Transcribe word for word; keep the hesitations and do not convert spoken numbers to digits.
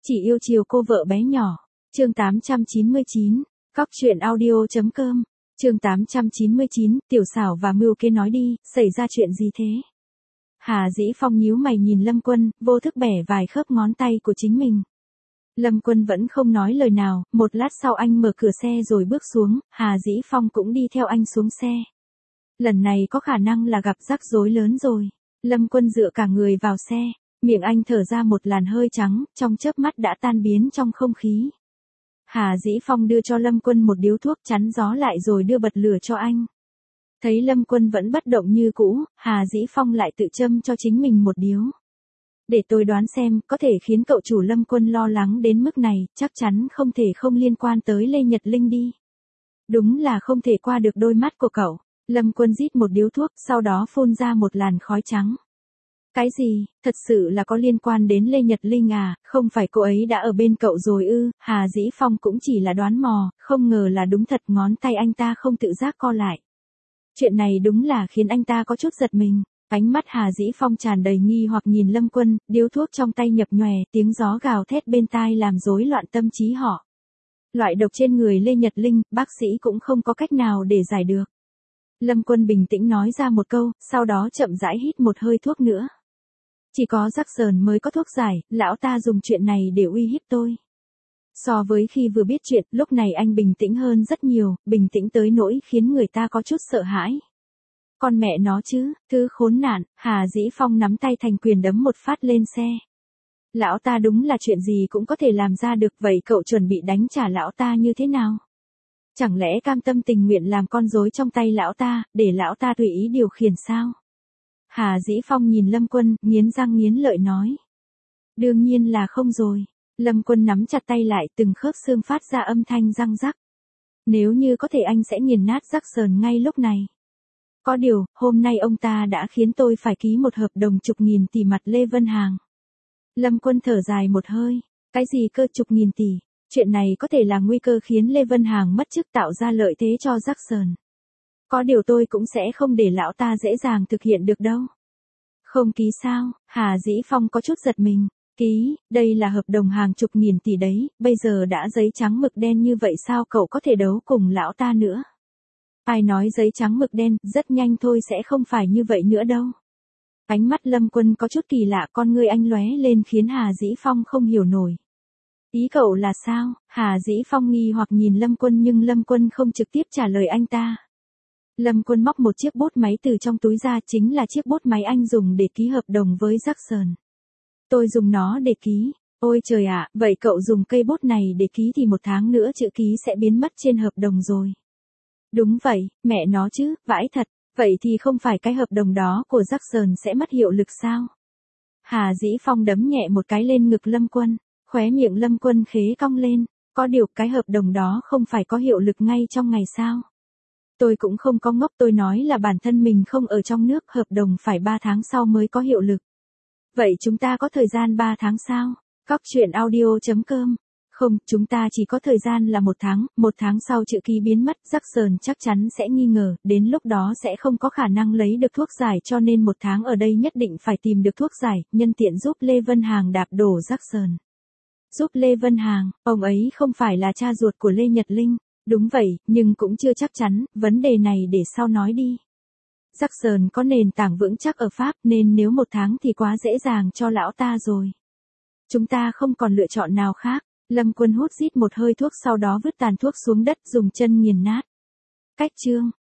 Chỉ yêu chiều cô vợ bé nhỏ. Chương tám trăm chín mươi chín. Cóc truyện audio.com. Chương tám trăm chín mươi chín, Tiểu Xảo và Mưu Kế nói đi, xảy ra chuyện gì thế? Hà Dĩ Phong nhíu mày nhìn Lâm Quân, vô thức bẻ vài khớp ngón tay của chính mình. Lâm Quân vẫn không nói lời nào, một lát sau anh mở cửa xe rồi bước xuống, Hà Dĩ Phong cũng đi theo anh xuống xe. Lần này có khả năng là gặp rắc rối lớn rồi. Lâm Quân dựa cả người vào xe, miệng anh thở ra một làn hơi trắng, trong chớp mắt đã tan biến trong không khí. Hà Dĩ Phong đưa cho Lâm Quân một điếu thuốc chắn gió lại rồi đưa bật lửa cho anh. Thấy Lâm Quân vẫn bất động như cũ, Hà Dĩ Phong lại tự châm cho chính mình một điếu. Để tôi đoán xem, có thể khiến cậu chủ Lâm Quân lo lắng đến mức này, chắc chắn không thể không liên quan tới Lê Nhật Linh đi. Đúng là không thể qua được đôi mắt của cậu. Lâm Quân rít một điếu thuốc, sau đó phun ra một làn khói trắng. Cái gì, thật sự là có liên quan đến Lê Nhật Linh à, không phải cô ấy đã ở bên cậu rồi ư? Hà Dĩ Phong cũng chỉ là đoán mò, không ngờ là đúng thật, ngón tay anh ta không tự giác co lại. Chuyện này đúng là khiến anh ta có chút giật mình. Ánh mắt Hà Dĩ Phong tràn đầy nghi hoặc nhìn Lâm Quân, điếu thuốc trong tay nhập nhòe, tiếng gió gào thét bên tai làm rối loạn tâm trí họ. Loại độc trên người Lê Nhật Linh, bác sĩ cũng không có cách nào để giải được. Lâm Quân bình tĩnh nói ra một câu, sau đó chậm rãi hít một hơi thuốc nữa. Chỉ có Jackson mới có thuốc giải, lão ta dùng chuyện này để uy hiếp tôi. So với khi vừa biết chuyện, lúc này anh bình tĩnh hơn rất nhiều, bình tĩnh tới nỗi khiến người ta có chút sợ hãi. Con mẹ nó chứ, thứ khốn nạn. Hà Dĩ Phong nắm tay thành quyền đấm một phát lên xe. Lão ta đúng là chuyện gì cũng có thể làm ra được, vậy cậu chuẩn bị đánh trả lão ta như thế nào? Chẳng lẽ cam tâm tình nguyện làm con rối trong tay lão ta, để lão ta tùy ý điều khiển sao? Hà Dĩ Phong nhìn Lâm Quân, nghiến răng nghiến lợi nói. Đương nhiên là không rồi. Lâm Quân nắm chặt tay lại, từng khớp xương phát ra âm thanh răng rắc. Nếu như có thể anh sẽ nghiền nát Jackson ngay lúc này. Có điều, hôm nay ông ta đã khiến tôi phải ký một hợp đồng chục nghìn tỷ mặt Lê Vân Hàng. Lâm Quân thở dài một hơi. Cái gì cơ chục nghìn tỷ? Chuyện này có thể là nguy cơ khiến Lê Vân Hàng mất chức, tạo ra lợi thế cho Jackson. Có điều tôi cũng sẽ không để lão ta dễ dàng thực hiện được đâu. Không ký sao? Hà Dĩ Phong có chút giật mình. Ký, đây là hợp đồng hàng chục nghìn tỷ đấy, bây giờ đã giấy trắng mực đen như vậy sao cậu có thể đấu cùng lão ta nữa? Ai nói giấy trắng mực đen, rất nhanh thôi sẽ không phải như vậy nữa đâu. Ánh mắt Lâm Quân có chút kỳ lạ, con ngươi anh lóe lên khiến Hà Dĩ Phong không hiểu nổi. Ý cậu là sao? Hà Dĩ Phong nghi hoặc nhìn Lâm Quân nhưng Lâm Quân không trực tiếp trả lời anh ta. Lâm Quân móc một chiếc bút máy từ trong túi ra, chính là chiếc bút máy anh dùng để ký hợp đồng với Jackson. Tôi dùng nó để ký. Ôi trời ạ, vậy cậu dùng cây bút này để ký thì một tháng nữa chữ ký sẽ biến mất trên hợp đồng rồi. Đúng vậy, mẹ nó chứ, vãi thật. Vậy thì không phải cái hợp đồng đó của Jackson sẽ mất hiệu lực sao? Hà Dĩ Phong đấm nhẹ một cái lên ngực Lâm Quân, khóe miệng Lâm Quân khế cong lên. Có điều cái hợp đồng đó không phải có hiệu lực ngay trong ngày sao? Tôi cũng không có ngốc, tôi nói là bản thân mình không ở trong nước, hợp đồng phải ba tháng sau mới có hiệu lực. Vậy chúng ta có thời gian ba tháng sao? Cóc truyện audio.com. Không, chúng ta chỉ có thời gian là một tháng, một tháng sau chữ ký biến mất, Jackson chắc chắn sẽ nghi ngờ, đến lúc đó sẽ không có khả năng lấy được thuốc giải, cho nên một tháng ở đây nhất định phải tìm được thuốc giải, nhân tiện giúp Lê Vân Hàng đạp đổ Jackson. Giúp Lê Vân Hàng, ông ấy không phải là cha ruột của Lê Nhật Linh. Đúng vậy, nhưng cũng chưa chắc chắn, vấn đề này để sau nói đi. Jackson có nền tảng vững chắc ở Pháp nên nếu một tháng thì quá dễ dàng cho lão ta rồi. Chúng ta không còn lựa chọn nào khác. Lâm Quân hút rít một hơi thuốc sau đó vứt tàn thuốc xuống đất dùng chân nghiền nát. Cách chương.